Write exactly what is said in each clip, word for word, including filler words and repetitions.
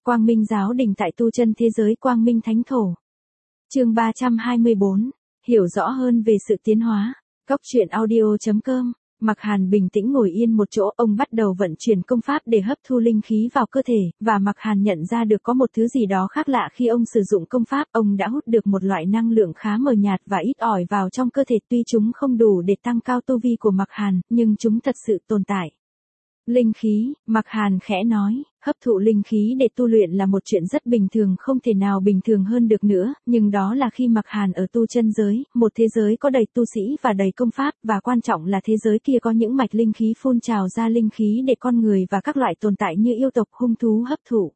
Quang Minh Giáo Đình tại tu chân thế giới Quang Minh Thánh Thổ. Chương ba trăm hai mươi bốn. Hiểu rõ hơn về sự tiến hóa. Cốc truyện audio chấm com. Mạc Hàn bình tĩnh ngồi yên một chỗ, ông bắt đầu vận chuyển công pháp để hấp thu linh khí vào cơ thể, và Mạc Hàn nhận ra được có một thứ gì đó khác lạ khi ông sử dụng công pháp. Ông đã hút được một loại năng lượng khá mờ nhạt và ít ỏi vào trong cơ thể, tuy chúng không đủ để tăng cao tu vi của Mạc Hàn, nhưng chúng thật sự tồn tại. Linh khí, Mạc Hàn khẽ nói, hấp thụ linh khí để tu luyện là một chuyện rất bình thường, không thể nào bình thường hơn được nữa, nhưng đó là khi Mạc Hàn ở tu chân giới, một thế giới có đầy tu sĩ và đầy công pháp, và quan trọng là thế giới kia có những mạch linh khí phun trào ra linh khí để con người và các loại tồn tại như yêu tộc, hung thú hấp thụ.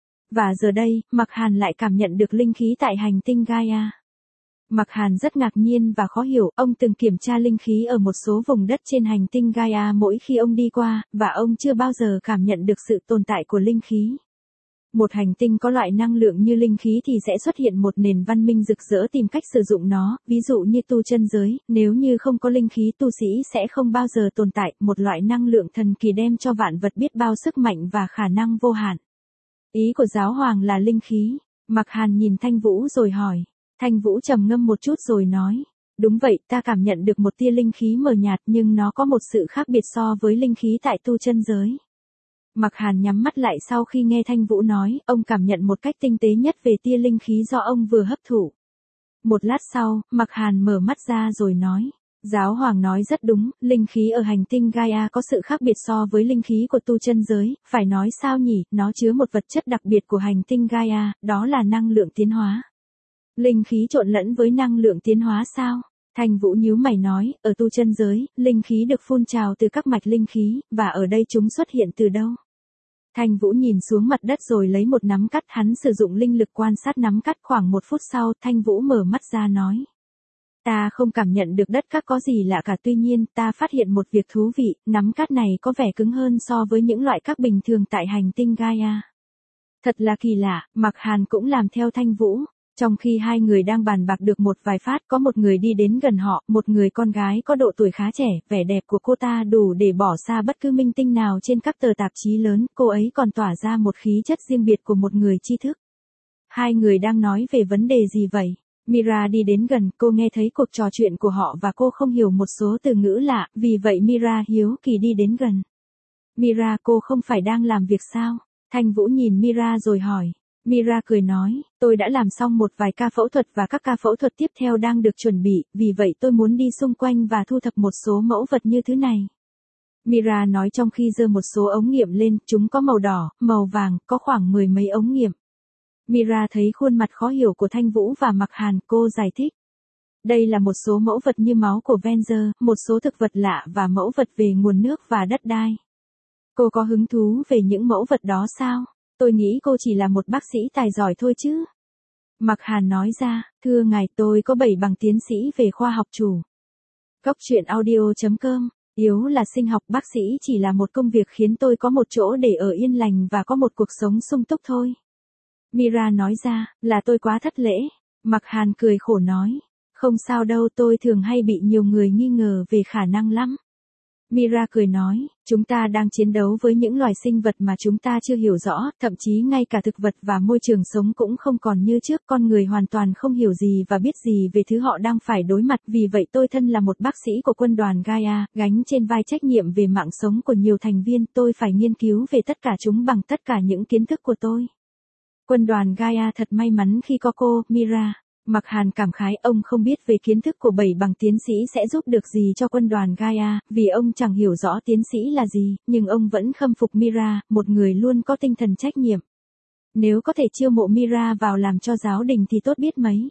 Và giờ đây, Mạc Hàn lại cảm nhận được linh khí tại hành tinh Gaia. Mạc Hàn rất ngạc nhiên và khó hiểu, ông từng kiểm tra linh khí ở một số vùng đất trên hành tinh Gaia mỗi khi ông đi qua, và ông chưa bao giờ cảm nhận được sự tồn tại của linh khí. Một hành tinh có loại năng lượng như linh khí thì sẽ xuất hiện một nền văn minh rực rỡ tìm cách sử dụng nó, ví dụ như tu chân giới, nếu như không có linh khí tu sĩ sẽ không bao giờ tồn tại, một loại năng lượng thần kỳ đem cho vạn vật biết bao sức mạnh và khả năng vô hạn. Ý của giáo hoàng là linh khí. Mạc Hàn nhìn Thanh Vũ rồi hỏi. Thanh Vũ trầm ngâm một chút rồi nói, đúng vậy, ta cảm nhận được một tia linh khí mờ nhạt nhưng nó có một sự khác biệt so với linh khí tại tu chân giới. Mạc Hàn nhắm mắt lại sau khi nghe Thanh Vũ nói, ông cảm nhận một cách tinh tế nhất về tia linh khí do ông vừa hấp thụ. Một lát sau, Mạc Hàn mở mắt ra rồi nói, giáo hoàng nói rất đúng, linh khí ở hành tinh Gaia có sự khác biệt so với linh khí của tu chân giới, phải nói sao nhỉ, nó chứa một vật chất đặc biệt của hành tinh Gaia, đó là năng lượng tiến hóa. Linh khí trộn lẫn với năng lượng tiến hóa sao? Thanh Vũ nhíu mày nói, ở tu chân giới, linh khí được phun trào từ các mạch linh khí, và ở đây chúng xuất hiện từ đâu? Thanh Vũ nhìn xuống mặt đất rồi lấy một nắm cắt, hắn sử dụng linh lực quan sát nắm cắt. Khoảng một phút sau, Thanh Vũ mở mắt ra nói. Ta không cảm nhận được đất cát có gì lạ cả, tuy nhiên, ta phát hiện một việc thú vị, nắm cát này có vẻ cứng hơn so với những loại cát bình thường tại hành tinh Gaia. Thật là kỳ lạ, Mạc Hàn cũng làm theo Thanh Vũ. Trong khi hai người đang bàn bạc được một vài phát, có một người đi đến gần họ, một người con gái có độ tuổi khá trẻ, vẻ đẹp của cô ta đủ để bỏ xa bất cứ minh tinh nào trên các tờ tạp chí lớn, cô ấy còn tỏa ra một khí chất riêng biệt của một người tri thức. Hai người đang nói về vấn đề gì vậy? Mira đi đến gần, cô nghe thấy cuộc trò chuyện của họ và cô không hiểu một số từ ngữ lạ, vì vậy Mira hiếu kỳ đi đến gần. Mira, cô không phải đang làm việc sao? Thanh Vũ nhìn Mira rồi hỏi. Mira cười nói, tôi đã làm xong một vài ca phẫu thuật và các ca phẫu thuật tiếp theo đang được chuẩn bị, vì vậy tôi muốn đi xung quanh và thu thập một số mẫu vật như thứ này. Mira nói trong khi giơ một số ống nghiệm lên, chúng có màu đỏ, màu vàng, có khoảng mười mấy ống nghiệm. Mira thấy khuôn mặt khó hiểu của Thanh Vũ và Mạc Hàn, cô giải thích. Đây là một số mẫu vật như máu của Venger, một số thực vật lạ và mẫu vật về nguồn nước và đất đai. Cô có hứng thú về những mẫu vật đó sao? Tôi nghĩ cô chỉ là một bác sĩ tài giỏi thôi chứ. Mạc Hàn nói ra, thưa ngài, tôi có bảy bằng tiến sĩ về khoa học chủ. Cốc truyện audio chấm com. Yếu là sinh học, bác sĩ chỉ là một công việc khiến tôi có một chỗ để ở yên lành và có một cuộc sống sung túc thôi. Mira nói ra, là tôi quá thất lễ. Mạc Hàn cười khổ nói, không sao đâu, tôi thường hay bị nhiều người nghi ngờ về khả năng lắm. Mira cười nói, chúng ta đang chiến đấu với những loài sinh vật mà chúng ta chưa hiểu rõ, thậm chí ngay cả thực vật và môi trường sống cũng không còn như trước, con người hoàn toàn không hiểu gì và biết gì về thứ họ đang phải đối mặt, vì vậy tôi thân là một bác sĩ của quân đoàn Gaia, gánh trên vai trách nhiệm về mạng sống của nhiều thành viên, tôi phải nghiên cứu về tất cả chúng bằng tất cả những kiến thức của tôi. Quân đoàn Gaia thật may mắn khi có cô, Mira. Mạc Hàn cảm khái, ông không biết về kiến thức của bảy bằng tiến sĩ sẽ giúp được gì cho quân đoàn Gaia, vì ông chẳng hiểu rõ tiến sĩ là gì, nhưng ông vẫn khâm phục Mira, một người luôn có tinh thần trách nhiệm. Nếu có thể chiêu mộ Mira vào làm cho giáo đình thì tốt biết mấy.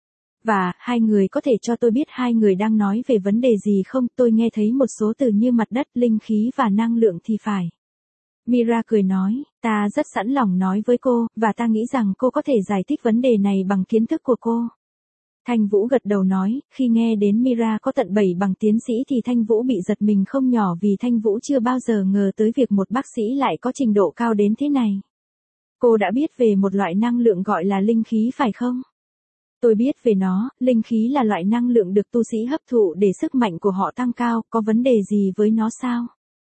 Và, hai người có thể cho tôi biết hai người đang nói về vấn đề gì không? Tôi nghe thấy một số từ như mặt đất, linh khí và năng lượng thì phải. Mira cười nói, ta rất sẵn lòng nói với cô, và ta nghĩ rằng cô có thể giải thích vấn đề này bằng kiến thức của cô. Thanh Vũ gật đầu nói, khi nghe đến Mira có tận bảy bằng tiến sĩ thì Thanh Vũ bị giật mình không nhỏ, vì Thanh Vũ chưa bao giờ ngờ tới việc một bác sĩ lại có trình độ cao đến thế này. Cô đã biết về một loại năng lượng gọi là linh khí phải không? Tôi biết về nó, linh khí là loại năng lượng được tu sĩ hấp thụ để sức mạnh của họ tăng cao, có vấn đề gì với nó sao?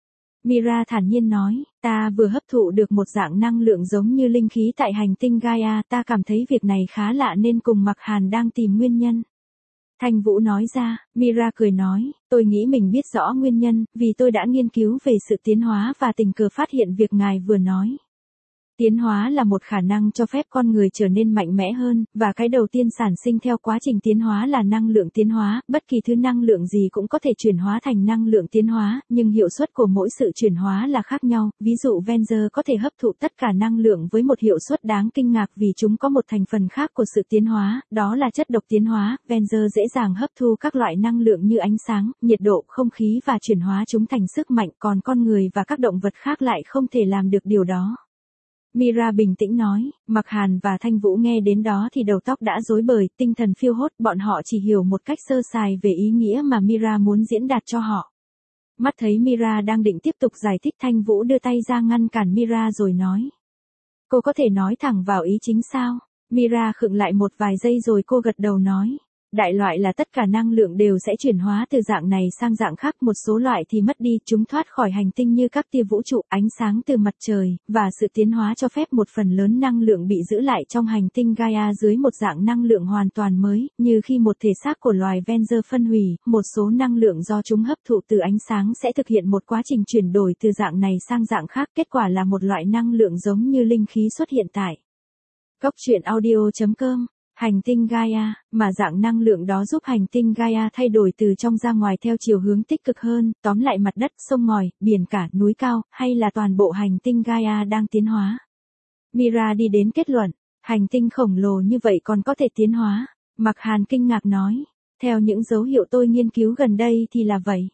Mira thản nhiên nói, ta vừa hấp thụ được một dạng năng lượng giống như linh khí tại hành tinh Gaia, ta cảm thấy việc này khá lạ nên cùng Mạc Hàn đang tìm nguyên nhân. Thanh Vũ nói ra, Mira cười nói, tôi nghĩ mình biết rõ nguyên nhân, vì tôi đã nghiên cứu về sự tiến hóa và tình cờ phát hiện việc ngài vừa nói. Tiến hóa là một khả năng cho phép con người trở nên mạnh mẽ hơn, và cái đầu tiên sản sinh theo quá trình tiến hóa là năng lượng tiến hóa, bất kỳ thứ năng lượng gì cũng có thể chuyển hóa thành năng lượng tiến hóa, nhưng hiệu suất của mỗi sự chuyển hóa là khác nhau, ví dụ Venger có thể hấp thụ tất cả năng lượng với một hiệu suất đáng kinh ngạc vì chúng có một thành phần khác của sự tiến hóa, đó là chất độc tiến hóa, Venger dễ dàng hấp thu các loại năng lượng như ánh sáng, nhiệt độ, không khí và chuyển hóa chúng thành sức mạnh, còn con người và các động vật khác lại không thể làm được điều đó. Mira bình tĩnh nói, Mạc Hàn và Thanh Vũ nghe đến đó thì đầu tóc đã rối bời, tinh thần phiêu hốt, bọn họ chỉ hiểu một cách sơ sài về ý nghĩa mà Mira muốn diễn đạt cho họ. Mắt thấy Mira đang định tiếp tục giải thích, Thanh Vũ đưa tay ra ngăn cản Mira rồi nói. Cô có thể nói thẳng vào ý chính sao? Mira khựng lại một vài giây rồi cô gật đầu nói. Đại loại là tất cả năng lượng đều sẽ chuyển hóa từ dạng này sang dạng khác, một số loại thì mất đi, chúng thoát khỏi hành tinh như các tia vũ trụ, ánh sáng từ mặt trời, và sự tiến hóa cho phép một phần lớn năng lượng bị giữ lại trong hành tinh Gaia dưới một dạng năng lượng hoàn toàn mới, như khi một thể xác của loài Venger phân hủy, một số năng lượng do chúng hấp thụ từ ánh sáng sẽ thực hiện một quá trình chuyển đổi từ dạng này sang dạng khác, kết quả là một loại năng lượng giống như linh khí xuất hiện tại Cốc truyện audio chấm com. Hành tinh Gaia, mà dạng năng lượng đó giúp hành tinh Gaia thay đổi từ trong ra ngoài theo chiều hướng tích cực hơn, tóm lại mặt đất, sông ngòi, biển cả, núi cao, hay là toàn bộ hành tinh Gaia đang tiến hóa. Mira đi đến kết luận, hành tinh khổng lồ như vậy còn có thể tiến hóa. Mạc Hàn kinh ngạc nói, theo những dấu hiệu tôi nghiên cứu gần đây thì là vậy.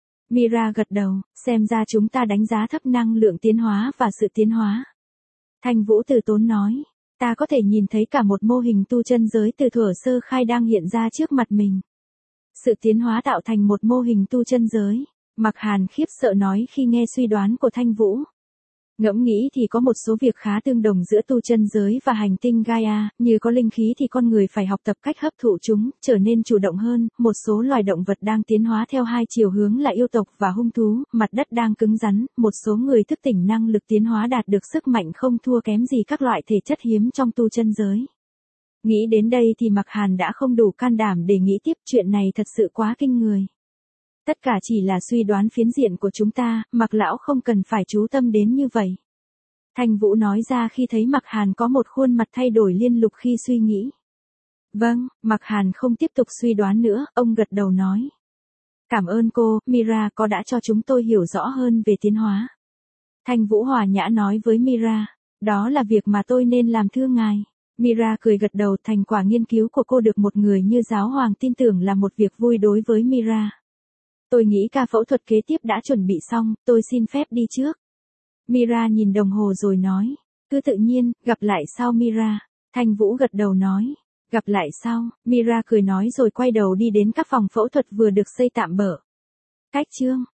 Mira gật đầu, xem ra chúng ta đánh giá thấp năng lượng tiến hóa và sự tiến hóa. Thanh Vũ từ tốn nói. Ta có thể nhìn thấy cả một mô hình tu chân giới từ thuở sơ khai đang hiện ra trước mặt mình. Sự tiến hóa tạo thành một mô hình tu chân giới. Mạc Hàn khiếp sợ nói khi nghe suy đoán của Thanh Vũ. Ngẫm nghĩ thì có một số việc khá tương đồng giữa tu chân giới và hành tinh Gaia, như có linh khí thì con người phải học tập cách hấp thụ chúng, trở nên chủ động hơn, một số loài động vật đang tiến hóa theo hai chiều hướng là yêu tộc và hung thú, mặt đất đang cứng rắn, một số người thức tỉnh năng lực tiến hóa đạt được sức mạnh không thua kém gì các loại thể chất hiếm trong tu chân giới. Nghĩ đến đây thì Mạc Hàn đã không đủ can đảm để nghĩ tiếp, chuyện này thật sự quá kinh người. Tất cả chỉ là suy đoán phiến diện của chúng ta, Mạc lão không cần phải chú tâm đến như vậy. Thanh Vũ nói ra khi thấy Mạc Hàn có một khuôn mặt thay đổi liên tục khi suy nghĩ. Vâng, Mạc Hàn không tiếp tục suy đoán nữa, ông gật đầu nói. Cảm ơn cô, Mira có đã cho chúng tôi hiểu rõ hơn về tiến hóa. Thanh Vũ hòa nhã nói với Mira, đó là việc mà tôi nên làm thưa ngài. Mira cười gật đầu, thành quả nghiên cứu của cô được một người như giáo hoàng tin tưởng là một việc vui đối với Mira. Tôi nghĩ ca phẫu thuật kế tiếp đã chuẩn bị xong, tôi xin phép đi trước. Mira nhìn đồng hồ rồi nói, cứ tự nhiên, gặp lại sau Mira. Thanh Vũ gật đầu nói, gặp lại sau. Mira cười nói rồi quay đầu đi đến các phòng phẫu thuật vừa được xây tạm bợ. Cách chương